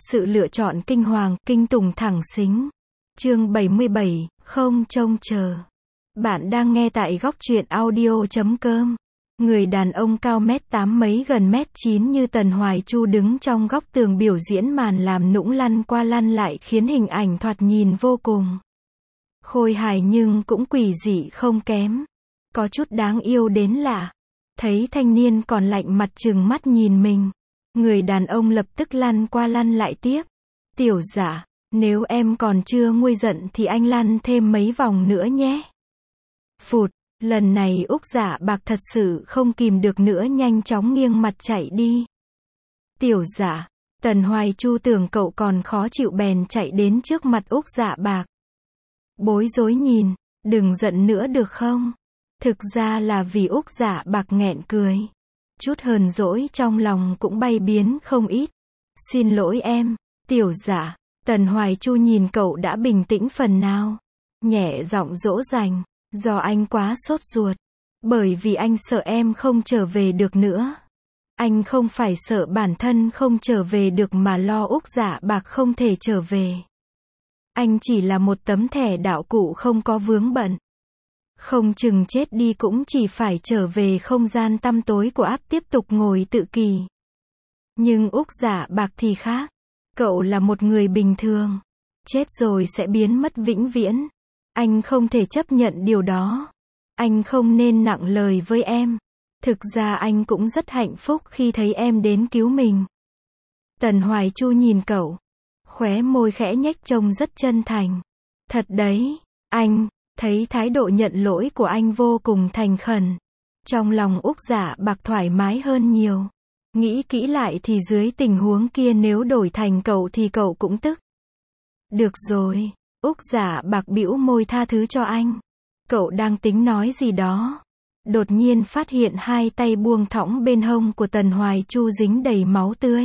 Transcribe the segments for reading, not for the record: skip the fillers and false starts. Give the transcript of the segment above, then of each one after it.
Sự lựa chọn kinh hoàng, kinh tủng thẳng xính. Chương 77, không trông chờ. Bạn đang nghe tại góc truyện audio.com. Người đàn ông cao mét 8 mấy gần mét 9 như Tần Hoài Chu đứng trong góc tường biểu diễn màn làm nũng lăn qua lăn lại khiến hình ảnh thoạt nhìn vô cùng khôi hài nhưng cũng quỷ dị không kém. Có chút đáng yêu đến lạ. Thấy thanh niên còn lạnh mặt trừng mắt nhìn mình. Người đàn ông lập tức lăn qua lăn lại tiếp. Tiểu Dạ, nếu em còn chưa nguôi giận thì anh lăn thêm mấy vòng nữa nhé. Phụt, lần này Úc Dạ Bạc thật sự không kìm được nữa nhanh chóng nghiêng mặt chạy đi. Tiểu Dạ, Tần Hoài Chu tưởng cậu còn khó chịu bèn chạy đến trước mặt Úc Dạ Bạc. Bối rối nhìn, đừng giận nữa được không? Thực ra là vì Úc Dạ Bạc nghẹn cười. Chút hờn dỗi trong lòng cũng bay biến không ít. Xin lỗi em, Tiểu Dạ. Tần Hoài Chu nhìn cậu đã bình tĩnh phần nào. Nhẹ giọng dỗ dành, do anh quá sốt ruột. Bởi vì anh sợ em không trở về được nữa. Anh không phải sợ bản thân không trở về được mà lo Úc Dạ Bạc không thể trở về. Anh chỉ là một tấm thẻ đạo cụ không có vướng bận. Không chừng chết đi cũng chỉ phải trở về không gian tăm tối của áp tiếp tục ngồi tự kỷ. Nhưng Úc Dạ Bạc thì khác. Cậu là một người bình thường. Chết rồi sẽ biến mất vĩnh viễn. Anh không thể chấp nhận điều đó. Anh không nên nặng lời với em. Thực ra anh cũng rất hạnh phúc khi thấy em đến cứu mình. Tần Hoài Chu nhìn cậu. Khóe môi khẽ nhếch trông rất chân thành. Thật đấy, anh. Thấy thái độ nhận lỗi của anh vô cùng thành khẩn. Trong lòng Úc Dạ Bạc thoải mái hơn nhiều. Nghĩ kỹ lại thì dưới tình huống kia nếu đổi thành cậu thì cậu cũng tức. Được rồi, Úc Dạ Bạc bĩu môi tha thứ cho anh. Cậu đang tính nói gì đó. Đột nhiên phát hiện hai tay buông thõng bên hông của Tần Hoài Chu dính đầy máu tươi.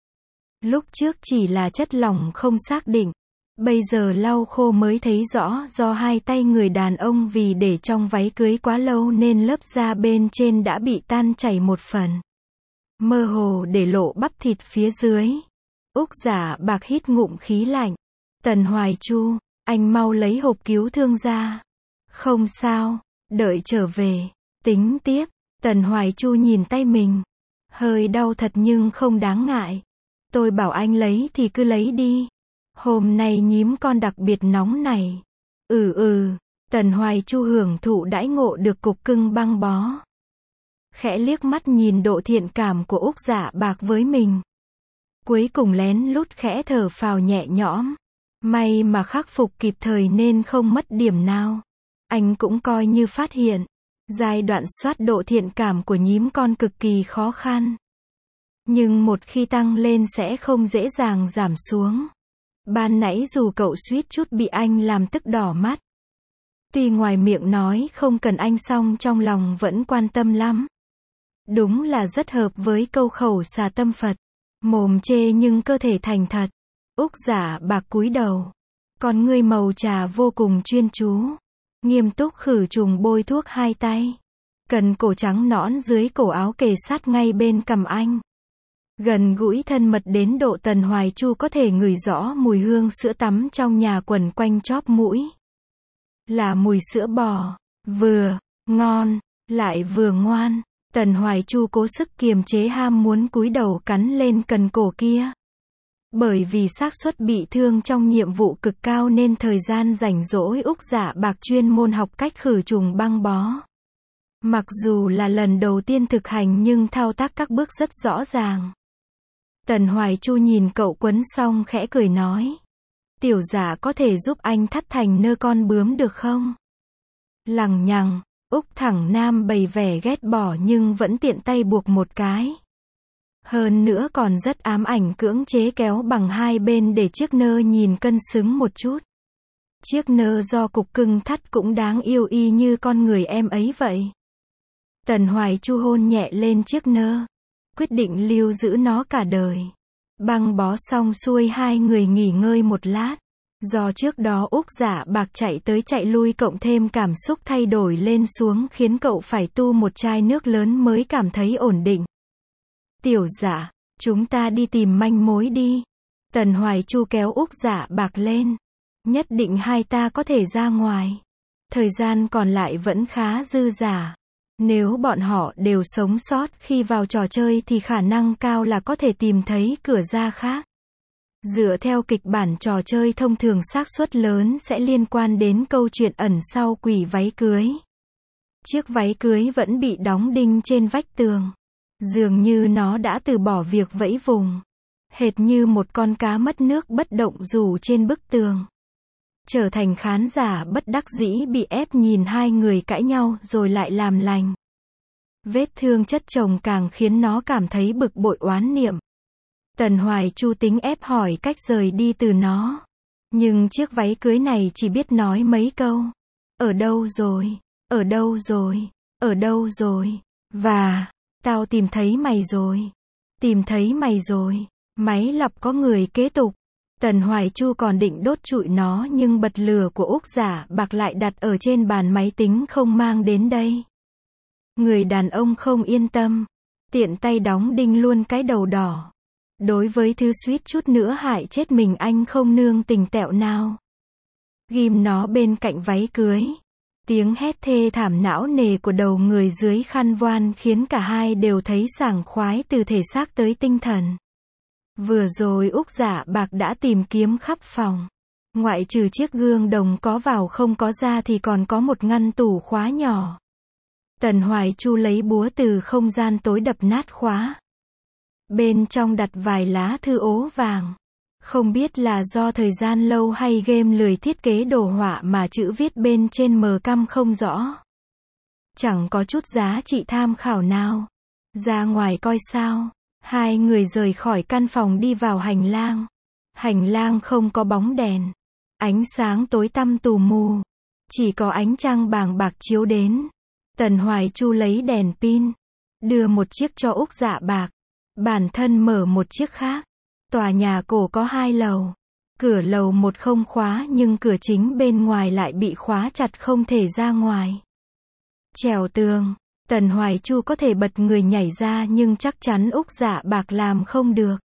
Lúc trước chỉ là chất lỏng không xác định. Bây giờ lau khô mới thấy rõ do hai tay người đàn ông vì để trong váy cưới quá lâu nên lớp da bên trên đã bị tan chảy một phần. Mơ hồ để lộ bắp thịt phía dưới. Úc Dạ Bạc hít ngụm khí lạnh. Tần Hoài Chu, anh mau lấy hộp cứu thương ra. Không sao, đợi trở về, tính tiếp. Tần Hoài Chu nhìn tay mình. Hơi đau thật nhưng không đáng ngại. Tôi bảo anh lấy thì cứ lấy đi. Hôm nay nhím con đặc biệt nóng này. Tần Hoài Chu hưởng thụ đãi ngộ được cục cưng băng bó. Khẽ liếc mắt nhìn độ thiện cảm của Úc Dạ Bạc với mình. Cuối cùng lén lút khẽ thở phào nhẹ nhõm. May mà khắc phục kịp thời nên không mất điểm nào. Anh cũng coi như phát hiện. Giai đoạn soát độ thiện cảm của nhím con cực kỳ khó khăn. Nhưng một khi tăng lên sẽ không dễ dàng giảm xuống. Ban nãy dù cậu suýt chút bị anh làm tức đỏ mắt. Tuy ngoài miệng nói không cần anh song trong lòng vẫn quan tâm lắm. Đúng là rất hợp với câu khẩu xà tâm Phật. Mồm chê nhưng cơ thể thành thật. Úc Dạ Bạc cúi đầu. Con ngươi màu trà vô cùng chuyên chú. Nghiêm túc khử trùng bôi thuốc hai tay. Cần cổ trắng nõn dưới cổ áo kề sát ngay bên cằm anh. Gần gũi thân mật đến độ Tần Hoài Chu có thể ngửi rõ mùi hương sữa tắm trong nhà quẩn quanh chóp mũi. Là mùi sữa bò. Vừa ngon, lại vừa ngoan. Tần Hoài Chu cố sức kiềm chế ham muốn cúi đầu cắn lên cần cổ kia. Bởi vì xác suất bị thương trong nhiệm vụ cực cao nên thời gian rảnh rỗi Úc Dạ Bạc chuyên môn học cách khử trùng băng bó. Mặc dù là lần đầu tiên thực hành nhưng thao tác các bước rất rõ ràng. Tần Hoài Chu nhìn cậu quấn xong khẽ cười nói. Tiểu Dạ có thể giúp anh thắt thành nơ con bướm được không? Lằng nhằng, Úc thẳng nam bày vẻ ghét bỏ nhưng vẫn tiện tay buộc một cái. Hơn nữa còn rất ám ảnh cưỡng chế kéo bằng hai bên để chiếc nơ nhìn cân xứng một chút. Chiếc nơ do cục cưng thắt cũng đáng yêu y như con người em ấy vậy. Tần Hoài Chu hôn nhẹ lên chiếc nơ. Quyết định lưu giữ nó cả đời. Băng bó xong xuôi hai người nghỉ ngơi một lát. Do trước đó Úc Dạ Bạc chạy tới chạy lui cộng thêm cảm xúc thay đổi lên xuống khiến cậu phải tu một chai nước lớn mới cảm thấy ổn định. Tiểu Dạ, chúng ta đi tìm manh mối đi. Tần Hoài Chu kéo Úc Dạ Bạc lên. Nhất định hai ta có thể ra ngoài. Thời gian còn lại vẫn khá dư dả. Nếu bọn họ đều sống sót khi vào trò chơi thì khả năng cao là có thể tìm thấy cửa ra khác. Dựa theo kịch bản trò chơi thông thường xác suất lớn sẽ liên quan đến câu chuyện ẩn sau quỷ váy cưới. Chiếc váy cưới vẫn bị đóng đinh trên vách tường. Dường như nó đã từ bỏ việc vẫy vùng. Hệt như một con cá mất nước bất động dù trên bức tường. Trở thành khán giả bất đắc dĩ bị ép nhìn hai người cãi nhau rồi lại làm lành. Vết thương chất chồng càng khiến nó cảm thấy bực bội oán niệm. Tần Hoài Chu tính ép hỏi cách rời đi từ nó. Nhưng chiếc váy cưới này chỉ biết nói mấy câu. Ở đâu rồi? Ở đâu rồi? Ở đâu rồi? Và, tao tìm thấy mày rồi. Tìm thấy mày rồi. Máy lọc có người kế tục. Tần Hoài Chu còn định đốt trụi nó nhưng bật lửa của Úc Dạ Bạc lại đặt ở trên bàn máy tính không mang đến đây. Người đàn ông không yên tâm. Tiện tay đóng đinh luôn cái đầu đỏ. Đối với thứ suýt chút nữa hại chết mình anh không nương tình tẹo nào. Ghim nó bên cạnh váy cưới. Tiếng hét thê thảm não nề của đầu người dưới khăn voan khiến cả hai đều thấy sảng khoái từ thể xác tới tinh thần. Vừa rồi Úc Dạ Bạc đã tìm kiếm khắp phòng. Ngoại trừ chiếc gương đồng có vào không có ra thì còn có một ngăn tủ khóa nhỏ. Tần Hoài Chu lấy búa từ không gian tối đập nát khóa. Bên trong đặt vài lá thư ố vàng. Không biết là do thời gian lâu hay game lười thiết kế đồ họa mà chữ viết bên trên mờ căm không rõ. Chẳng có chút giá trị tham khảo nào. Ra ngoài coi sao. Hai người rời khỏi căn phòng đi vào hành lang. Hành lang không có bóng đèn. Ánh sáng tối tăm tù mù. Chỉ có ánh trăng bàng bạc chiếu đến. Tần Hoài Chu lấy đèn pin. Đưa một chiếc cho Úc Dạ Bạc. Bản thân mở một chiếc khác. Tòa nhà cổ có 2 lầu. Cửa lầu 1 không khóa nhưng cửa chính bên ngoài lại bị khóa chặt không thể ra ngoài. Trèo tường. Tần Hoài Chu có thể bật người nhảy ra nhưng chắc chắn Úc Dạ Bạc làm không được.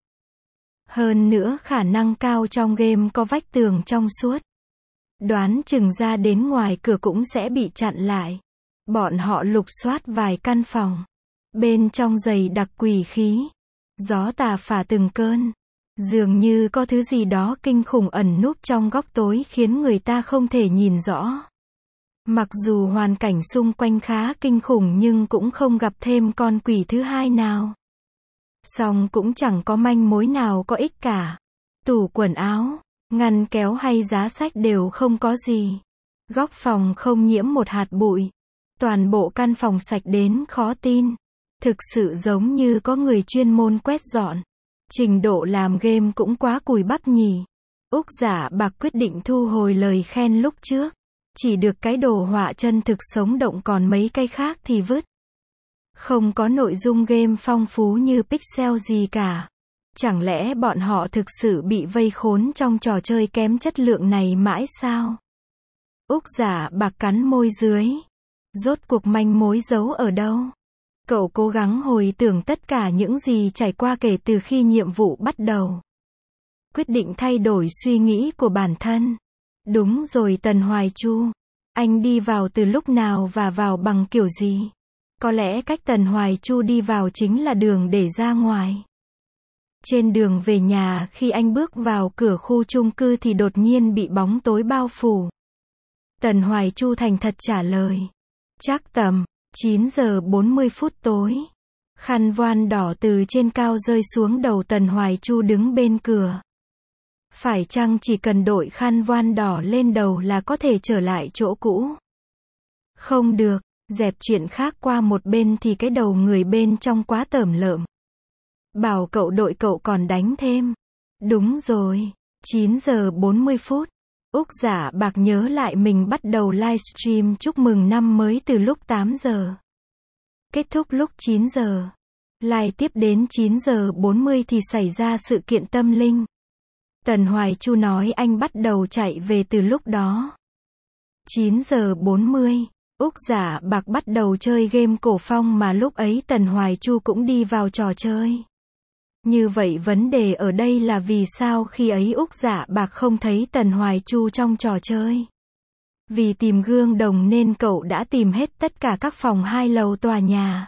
Hơn nữa khả năng cao trong game có vách tường trong suốt. Đoán chừng ra đến ngoài cửa cũng sẽ bị chặn lại. Bọn họ lục soát vài căn phòng. Bên trong dày đặc quỷ khí. Gió tà phả từng cơn. Dường như có thứ gì đó kinh khủng ẩn núp trong góc tối khiến người ta không thể nhìn rõ. Mặc dù hoàn cảnh xung quanh khá kinh khủng nhưng cũng không gặp thêm con quỷ thứ hai nào. Song cũng chẳng có manh mối nào có ích cả. Tủ quần áo, ngăn kéo hay giá sách đều không có gì. Góc phòng không nhiễm một hạt bụi. Toàn bộ căn phòng sạch đến khó tin. Thực sự giống như có người chuyên môn quét dọn. Trình độ làm game cũng quá cùi bắp nhỉ. Úc Dạ Bạc quyết định thu hồi lời khen lúc trước. Chỉ được cái đồ họa chân thực sống động còn mấy cái khác thì vứt. Không có nội dung game phong phú như pixel gì cả. Chẳng lẽ bọn họ thực sự bị vây khốn trong trò chơi kém chất lượng này mãi sao? Úc Dạ Bạc cắn môi dưới. Rốt cuộc manh mối giấu ở đâu? Cậu cố gắng hồi tưởng tất cả những gì trải qua kể từ khi nhiệm vụ bắt đầu. Quyết định thay đổi suy nghĩ của bản thân. Đúng rồi Tần Hoài Chu. Anh đi vào từ lúc nào và vào bằng kiểu gì? Có lẽ cách Tần Hoài Chu đi vào chính là đường để ra ngoài. Trên đường về nhà khi anh bước vào cửa khu chung cư thì đột nhiên bị bóng tối bao phủ. Tần Hoài Chu thành thật trả lời. Chắc tầm 9 giờ 40 phút tối. Khăn voan đỏ từ trên cao rơi xuống đầu Tần Hoài Chu đứng bên cửa. Phải chăng chỉ cần đội khăn voan đỏ lên đầu là có thể trở lại chỗ cũ? Không được, dẹp chuyện khác qua một bên thì cái đầu người bên trong quá tởm lợm. Bảo cậu đội cậu còn đánh thêm. Đúng rồi, 9 giờ 40 phút. Úc Dạ Bạc nhớ lại mình bắt đầu livestream chúc mừng năm mới từ lúc 8 giờ. Kết thúc lúc 9 giờ. Live tiếp đến 9 giờ 40 thì xảy ra sự kiện tâm linh. Tần Hoài Chu nói anh bắt đầu chạy về từ lúc đó. 9 giờ 40, Úc Dạ Bạc bắt đầu chơi game cổ phong mà lúc ấy Tần Hoài Chu cũng đi vào trò chơi. Như vậy vấn đề ở đây là vì sao khi ấy Úc Dạ Bạc không thấy Tần Hoài Chu trong trò chơi? Vì tìm gương đồng nên cậu đã tìm hết tất cả các phòng 2 lầu tòa nhà.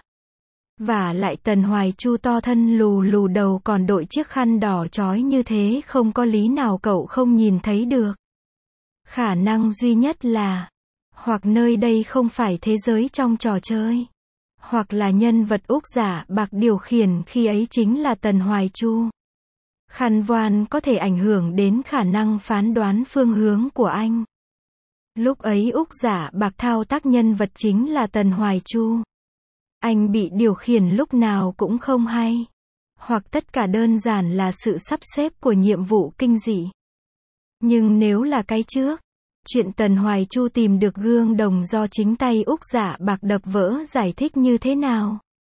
Vả lại Tần Hoài Chu to thân lù lù đầu còn đội chiếc khăn đỏ chói như thế, không có lý nào cậu không nhìn thấy được. Khả năng duy nhất là, hoặc nơi đây không phải thế giới trong trò chơi, hoặc là nhân vật Úc Dạ Bạc điều khiển khi ấy chính là Tần Hoài Chu. Khăn voan có thể ảnh hưởng đến khả năng phán đoán phương hướng của anh. Lúc ấy Úc Dạ Bạc thao tác nhân vật chính là Tần Hoài Chu. Anh bị điều khiển lúc nào cũng không hay. Hoặc tất cả đơn giản là sự sắp xếp của nhiệm vụ kinh dị. Nhưng nếu là cái trước, chuyện Tần Hoài Chu tìm được gương đồng do chính tay Úc Dạ Bạc đập vỡ giải thích như thế nào?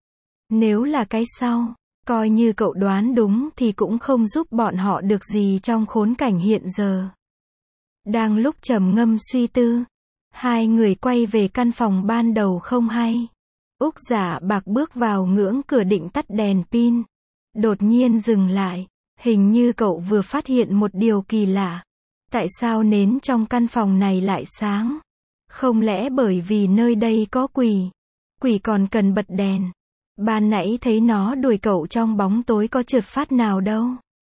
Nếu là cái sau, coi như cậu đoán đúng thì cũng không giúp bọn họ được gì trong khốn cảnh hiện giờ. Đang lúc trầm ngâm suy tư, hai người quay về căn phòng ban đầu không hay. Úc Dạ Bạc bước vào ngưỡng cửa định tắt đèn pin. Đột nhiên dừng lại. Hình như cậu vừa phát hiện một điều kỳ lạ. Tại sao nến trong căn phòng này lại sáng? Không lẽ bởi vì nơi đây có quỷ? Quỷ còn cần bật đèn. Ban nãy thấy nó đuổi cậu trong bóng tối có trượt phát nào đâu.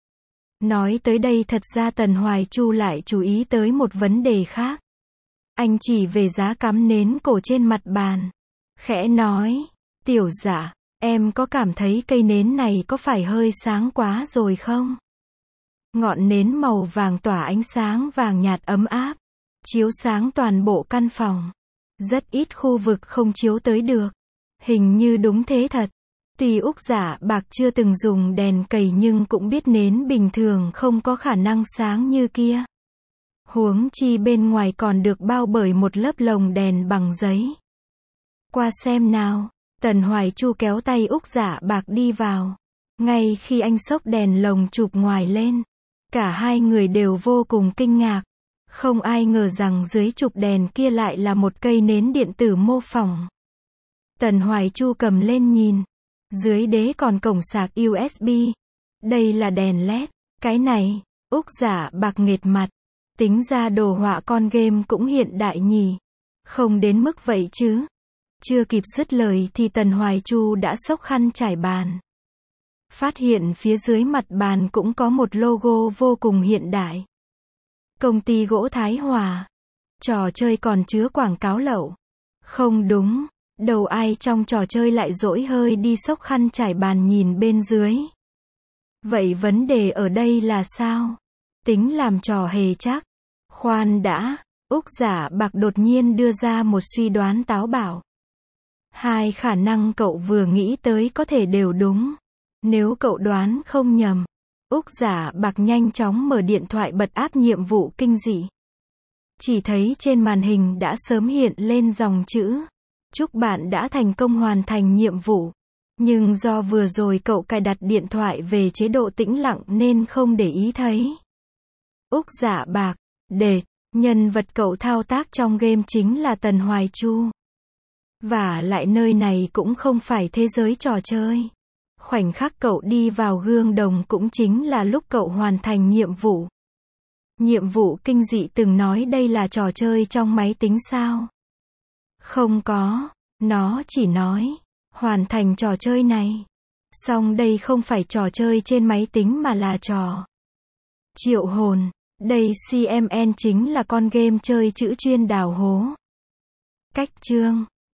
Nói tới đây thật ra Tần Hoài Chu lại chú ý tới một vấn đề khác. Anh chỉ về giá cắm nến cổ trên mặt bàn. Khẽ nói, Tiểu Dạ, em có cảm thấy cây nến này có phải hơi sáng quá rồi không? Ngọn nến màu vàng tỏa ánh sáng vàng nhạt ấm áp, chiếu sáng toàn bộ căn phòng. Rất ít khu vực không chiếu tới được. Hình như đúng thế thật. Tuy Úc Dạ Bạc chưa từng dùng đèn cầy nhưng cũng biết nến bình thường không có khả năng sáng như kia. Huống chi bên ngoài còn được bao bởi một lớp lồng đèn bằng giấy. Qua xem nào. Tần Hoài Chu kéo tay Úc Dạ Bạc đi vào. Ngay khi anh xốc đèn lồng chụp ngoài lên, cả hai người đều vô cùng kinh ngạc. Không ai ngờ rằng dưới chụp đèn kia lại là một cây nến điện tử mô phỏng. Tần Hoài Chu cầm lên nhìn. Dưới đế còn cổng sạc USB. Đây là đèn LED. Cái này, Úc Dạ Bạc nghệt mặt. Tính ra đồ họa con game cũng hiện đại nhỉ. Không đến mức vậy chứ. Chưa kịp dứt lời thì Tần Hoài Chu đã xốc khăn trải bàn. Phát hiện phía dưới mặt bàn cũng có một logo vô cùng hiện đại. Công ty gỗ Thái Hòa. Trò chơi còn chứa quảng cáo lậu. Không đúng, đầu ai trong trò chơi lại dỗi hơi đi xốc khăn trải bàn nhìn bên dưới. Vậy vấn đề ở đây là sao? Tính làm trò hề chắc. Khoan đã, Úc Dạ Bạc đột nhiên đưa ra một suy đoán táo bạo. Hai khả năng cậu vừa nghĩ tới có thể đều đúng. Nếu cậu đoán không nhầm, Úc Dạ Bạc nhanh chóng mở điện thoại bật áp nhiệm vụ kinh dị. Chỉ thấy trên màn hình đã sớm hiện lên dòng chữ: chúc bạn đã thành công hoàn thành nhiệm vụ. Nhưng do vừa rồi cậu cài đặt điện thoại về chế độ tĩnh lặng nên không để ý thấy. Úc Dạ Bạc, đệt, nhân vật cậu thao tác trong game chính là Tần Hoài Chu. Vả lại nơi này cũng không phải thế giới trò chơi. Khoảnh khắc cậu đi vào gương đồng cũng chính là lúc cậu hoàn thành nhiệm vụ. Nhiệm vụ kinh dị từng nói đây là trò chơi trong máy tính sao? Không có, nó chỉ nói, hoàn thành trò chơi này. Song đây không phải trò chơi trên máy tính mà là trò triệu hồn. Đây CMN chính là con game chơi chữ chuyên đào hố. Cách chương